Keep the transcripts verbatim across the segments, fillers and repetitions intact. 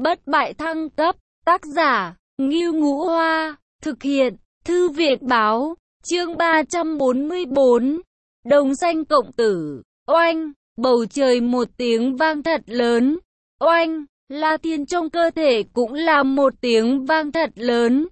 Bất bại thăng cấp, tác giả, Ngưu Ngũ Hoa, thực hiện, Thư viện Báo, chương ba trăm bốn mươi bốn, Đồng Xanh Cộng Tử, oanh, bầu trời một tiếng vang thật lớn, oanh, La Thiên trong cơ thể cũng là một tiếng vang thật lớn.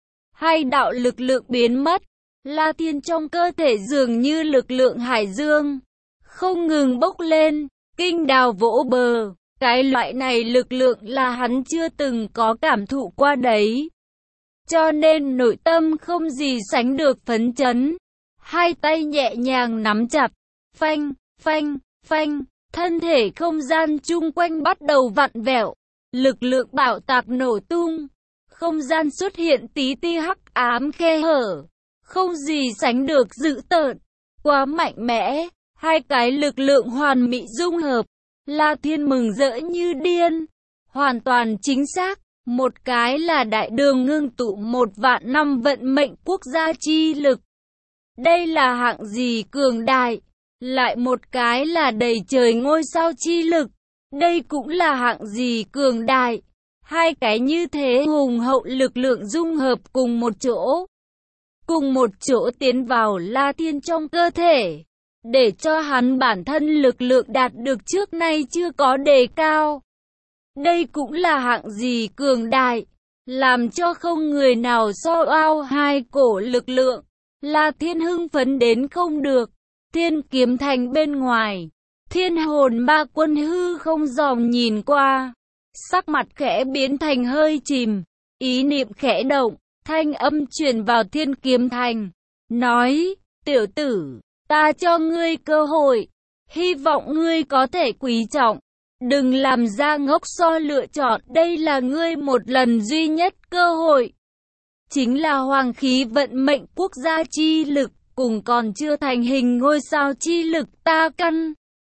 Hai đạo lực lượng biến mất, La Thiên trong cơ thể dường như lực lượng hải dương, không ngừng bốc lên, kinh đào vỗ bờ. Cái loại này lực lượng là hắn chưa từng có cảm thụ qua đấy. Cho nên nội tâm không gì sánh được phấn chấn. Hai tay nhẹ nhàng nắm chặt. Phanh, phanh, phanh. Thân thể không gian chung quanh bắt đầu vặn vẹo. Lực lượng bạo tạc nổ tung. Không gian xuất hiện tí ti hắc ám khe hở. Không gì sánh được dữ tợn. Quá mạnh mẽ. Hai cái lực lượng hoàn mỹ dung hợp. La Thiên mừng rỡ như điên, hoàn toàn chính xác, một cái là đại đường ngưng tụ một vạn năm vận mệnh quốc gia chi lực. Đây là hạng gì cường đại, lại một cái là đầy trời ngôi sao chi lực, đây cũng là hạng gì cường đại. Hai cái như thế hùng hậu lực lượng dung hợp cùng một chỗ, cùng một chỗ tiến vào La Thiên trong cơ thể. Để cho hắn bản thân lực lượng đạt được trước nay chưa có đề cao. Đây cũng là hạng gì cường đại, làm cho không người nào so ao hai cổ lực lượng. La Thiên hưng phấn đến không được. Thiên kiếm thành bên ngoài, Thiên hồn ma quân hư không dòm nhìn qua, sắc mặt khẽ biến thành hơi chìm, ý niệm khẽ động, thanh âm truyền vào Thiên kiếm thành, nói: tiểu tử, ta cho ngươi cơ hội, hy vọng ngươi có thể quý trọng, đừng làm ra ngốc so lựa chọn, đây là ngươi một lần duy nhất cơ hội. Chính là hoàng khí vận mệnh quốc gia chi lực, cùng còn chưa thành hình ngôi sao chi lực ta căn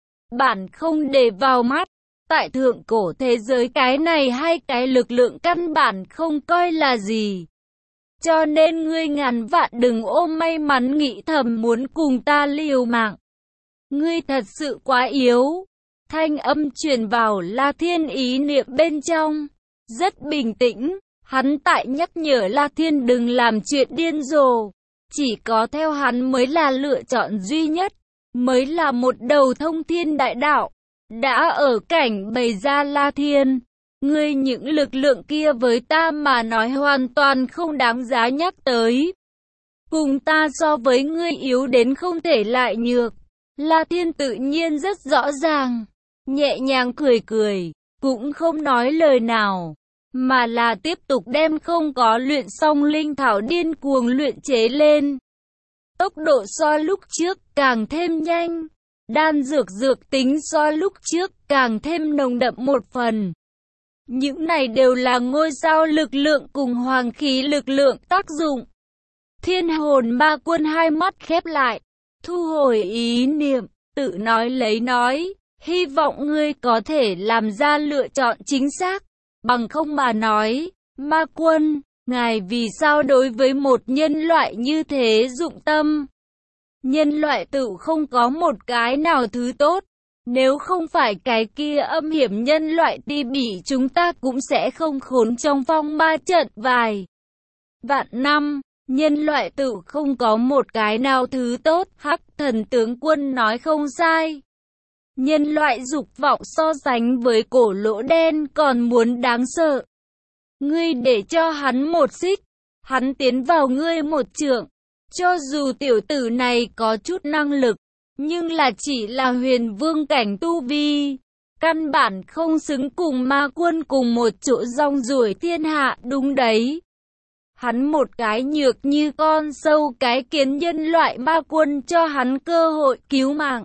bản không để vào mắt. Tại thượng cổ thế giới cái này hai cái lực lượng căn bản không coi là gì. Cho nên ngươi ngàn vạn đừng ôm may mắn nghĩ thầm muốn cùng ta liều mạng. Ngươi thật sự quá yếu. Thanh âm truyền vào La Thiên ý niệm bên trong. Rất bình tĩnh, hắn tại nhắc nhở La Thiên đừng làm chuyện điên rồ. Chỉ có theo hắn mới là lựa chọn duy nhất, mới là một đầu thông thiên đại đạo. Đã ở cảnh bày ra La Thiên. Ngươi những lực lượng kia với ta mà nói hoàn toàn không đáng giá nhắc tới. Cùng ta so với ngươi yếu đến không thể lại nhược. La Thiên tự nhiên rất rõ ràng, nhẹ nhàng cười cười, cũng không nói lời nào, mà là tiếp tục đem không có luyện xong linh thảo điên cuồng luyện chế lên. Tốc độ so lúc trước càng thêm nhanh, đan dược dược tính so lúc trước càng thêm nồng đậm một phần. Những này đều là ngôi sao lực lượng cùng hoàng khí lực lượng tác dụng. Thiên hồn ma quân hai mắt khép lại, thu hồi ý niệm, tự nói lấy nói, hy vọng ngươi có thể làm ra lựa chọn chính xác, bằng không mà nói, ma quân, ngài vì sao đối với một nhân loại như thế dụng tâm? Nhân loại tự không có một cái nào thứ tốt. Nếu không phải cái kia âm hiểm nhân loại ti bỉ chúng ta cũng sẽ không khốn trong phong ba trận vài vạn năm. Nhân loại tự không có một cái nào thứ tốt. Hắc thần tướng quân nói không sai. Nhân loại dục vọng so sánh với cổ lỗ đen còn muốn đáng sợ. Ngươi để cho hắn một xích, hắn tiến vào ngươi một trượng. Cho dù tiểu tử này có chút năng lực, nhưng là chỉ là huyền vương cảnh tu vi, căn bản không xứng cùng ma quân cùng một chỗ rong ruổi thiên hạ, đúng đấy. Hắn một cái nhược như con sâu cái kiến nhân loại, ma quân cho hắn cơ hội cứu mạng,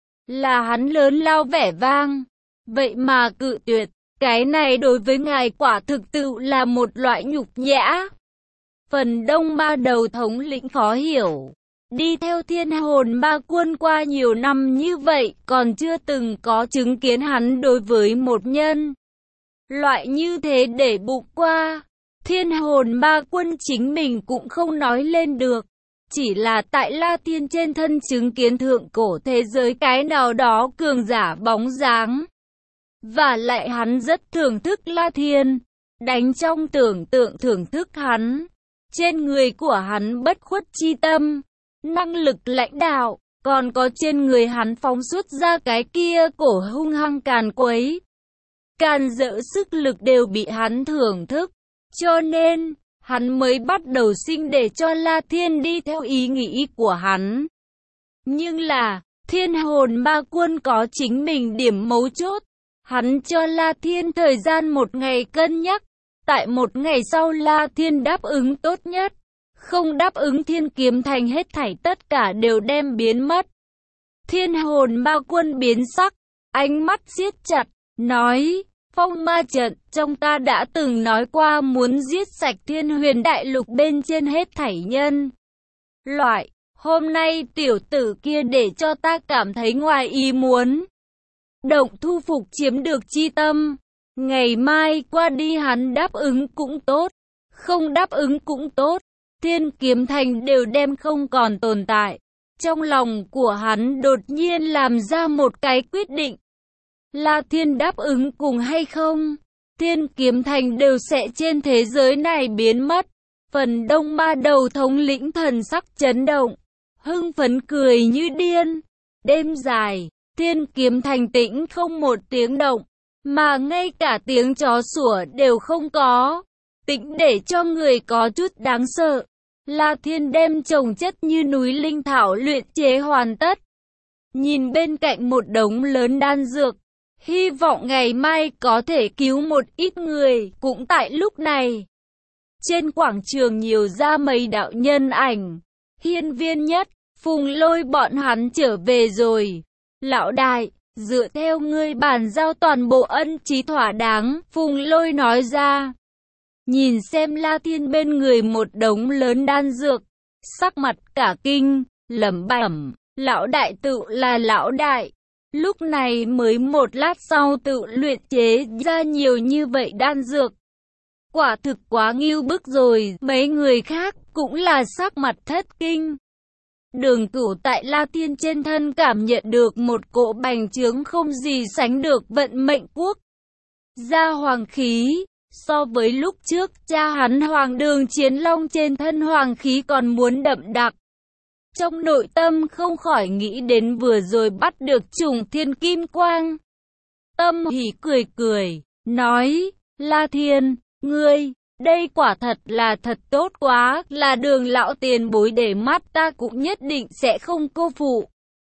là hắn lớn lao vẻ vang, vậy mà cự tuyệt, cái này đối với ngài quả thực tự là một loại nhục nhã. Phần đông ma đầu thống lĩnh khó hiểu. Đi theo thiên hồn ma quân qua nhiều năm như vậy, còn chưa từng có chứng kiến hắn đối với một nhân loại như thế để bụng qua. Thiên hồn ma quân chính mình cũng không nói lên được. Chỉ là tại La Thiên trên thân chứng kiến thượng cổ thế giới cái nào đó cường giả bóng dáng. Và lại hắn rất thưởng thức La Thiên. Đánh trong tưởng tượng thưởng thức hắn. Trên người của hắn bất khuất chi tâm, năng lực lãnh đạo, còn có trên người hắn phóng xuất ra cái kia cổ hung hăng càn quấy. Càn dỡ sức lực đều bị hắn thưởng thức. Cho nên, hắn mới bắt đầu sinh để cho La Thiên đi theo ý nghĩ của hắn. Nhưng là, Thiên Hồn Ma Quân có chính mình điểm mấu chốt. Hắn cho La Thiên thời gian một ngày cân nhắc. Tại một ngày sau La Thiên đáp ứng tốt nhất. Không đáp ứng Thiên Kiếm Thành hết thảy tất cả đều đem biến mất. Thiên Hồn Ma Quân biến sắc, ánh mắt siết chặt, nói, Phong Ma Trận, trong ta đã từng nói qua muốn giết sạch Thiên Huyền Đại Lục bên trên hết thảy nhân loại. Hôm nay tiểu tử kia để cho ta cảm thấy ngoài ý muốn. Động thu phục chiếm được chi tâm. Ngày mai qua đi hắn đáp ứng cũng tốt, không đáp ứng cũng tốt. Thiên Kiếm Thành đều đem không còn tồn tại. Trong lòng của hắn đột nhiên làm ra một cái quyết định. La Thiên đáp ứng cùng hay không, Thiên Kiếm Thành đều sẽ trên thế giới này biến mất. Phần đông ma đầu thống lĩnh thần sắc chấn động, hưng phấn cười như điên. Đêm dài, Thiên Kiếm Thành tĩnh không một tiếng động, mà ngay cả tiếng chó sủa đều không có. Tĩnh để cho người có chút đáng sợ. La Thiên đem trồng chất như núi linh thảo luyện chế hoàn tất. Nhìn bên cạnh một đống lớn đan dược, hy vọng ngày mai có thể cứu một ít người. Cũng tại lúc này, trên quảng trường nhiều ra mấy đạo nhân ảnh. Hiên Viên Nhất, Phùng Lôi bọn hắn trở về rồi. Lão đại, dựa theo ngươi bàn giao toàn bộ ân trí thỏa đáng, Phùng Lôi nói ra. Nhìn xem La Thiên bên người một đống lớn đan dược, sắc mặt cả kinh, lẩm bẩm, lão đại tự là lão đại. Lúc này mới một lát sau tự luyện chế ra nhiều như vậy đan dược. Quả thực quá ngưu bức rồi, mấy người khác cũng là sắc mặt thất kinh. Đường Cửu tại La Thiên trên thân cảm nhận được một cỗ bành trướng không gì sánh được vận mệnh quốc gia hoàng khí. So với lúc trước, cha hắn Hoàng Đường Chiến Long trên thân hoàng khí còn muốn đậm đặc. Trong nội tâm không khỏi nghĩ đến vừa rồi bắt được trùng thiên kim quang. Tâm hỉ cười cười, nói, La Thiên, ngươi, đây quả thật là thật tốt quá, là Đường lão tiền bối để mắt ta cũng nhất định sẽ không cô phụ.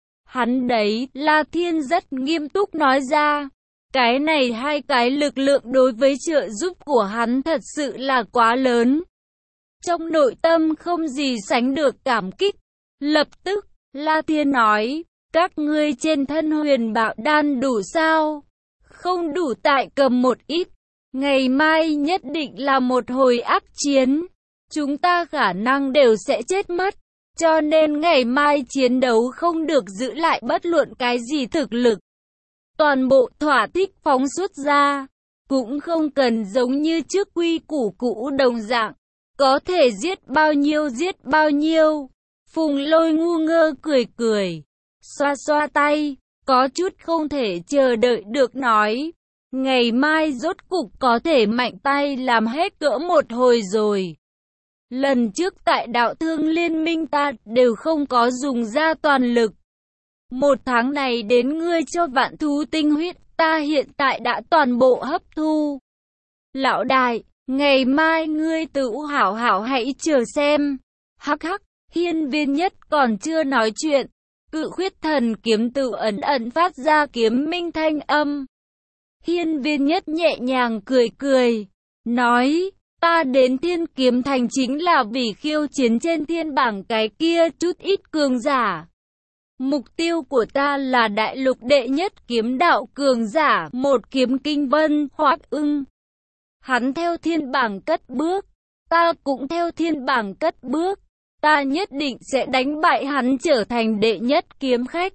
Hắn đấy, La Thiên rất nghiêm túc nói ra. Cái này hai cái lực lượng đối với trợ giúp của hắn thật sự là quá lớn. Trong nội tâm không gì sánh được cảm kích. Lập tức, La Thiên nói, các ngươi trên thân huyền bạo đan đủ sao? Không đủ tại cầm một ít. Ngày mai nhất định là một hồi ác chiến. Chúng ta khả năng đều sẽ chết mất. Cho nên ngày mai chiến đấu không được giữ lại bất luận cái gì thực lực. Toàn bộ thỏa thích phóng xuất ra, cũng không cần giống như trước quy củ cũ đồng dạng, có thể giết bao nhiêu giết bao nhiêu. Phùng Lôi ngu ngơ cười cười, xoa xoa tay, có chút không thể chờ đợi được nói, ngày mai rốt cục có thể mạnh tay làm hết cỡ một hồi rồi. Lần trước tại đạo thương liên minh ta đều không có dùng ra toàn lực. Một tháng này đến ngươi cho vạn thú tinh huyết, ta hiện tại đã toàn bộ hấp thu. Lão đại, ngày mai ngươi tự hảo hảo hãy chờ xem. Hắc hắc, Hiên Viên Nhất còn chưa nói chuyện. Cự khuyết thần kiếm tự ẩn ẩn phát ra kiếm minh thanh âm. Hiên Viên Nhất nhẹ nhàng cười cười, nói, ta đến Thiên Kiếm Thành chính là vì khiêu chiến trên thiên bảng cái kia chút ít cường giả. Mục tiêu của ta là đại lục đệ nhất kiếm đạo cường giả, một kiếm kinh vân, Hoắc Ưng. Hắn theo thiên bảng cất bước, ta cũng theo thiên bảng cất bước, ta nhất định sẽ đánh bại hắn trở thành đệ nhất kiếm khách.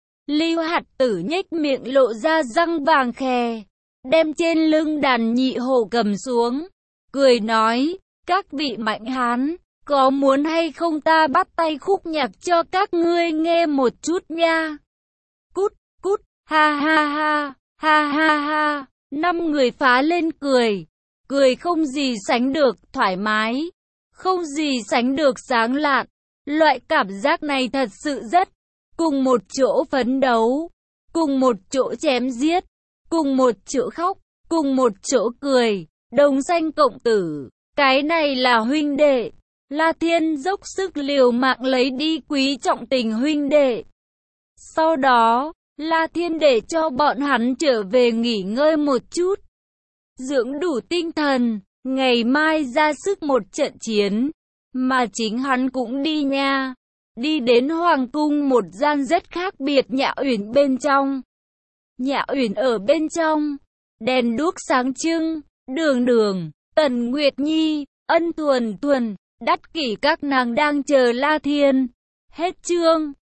Lưu Hạt Tử nhếch miệng lộ ra răng vàng khè, đem trên lưng đàn nhị hổ cầm xuống, cười nói, các vị mạnh hán, có muốn hay không ta bắt tay khúc nhạc cho các ngươi nghe một chút nha. Cút, cút, ha ha ha, Ha ha ha, năm người phá lên cười. Cười không gì sánh được thoải mái, không gì sánh được sáng lạn. Loại cảm giác này thật sự rất cùng một chỗ phấn đấu, cùng một chỗ chém giết, cùng một chỗ khóc, cùng một chỗ cười. Đồng xanh cộng tử, cái này là huynh đệ. La Thiên dốc sức liều mạng lấy đi quý trọng tình huynh đệ. Sau đó, La Thiên để cho bọn hắn trở về nghỉ ngơi một chút, dưỡng đủ tinh thần, ngày mai ra sức một trận chiến. Mà chính hắn cũng đi nha, đi đến hoàng cung một gian rất khác biệt Nhã Uyển bên trong. Nhã Uyển ở bên trong, đèn đuốc sáng trưng, Đường Đường, Tần Nguyệt Nhi, Ân Thuần Thuần, Đắt Kỷ các nàng đang chờ La Thiên. Hết chương.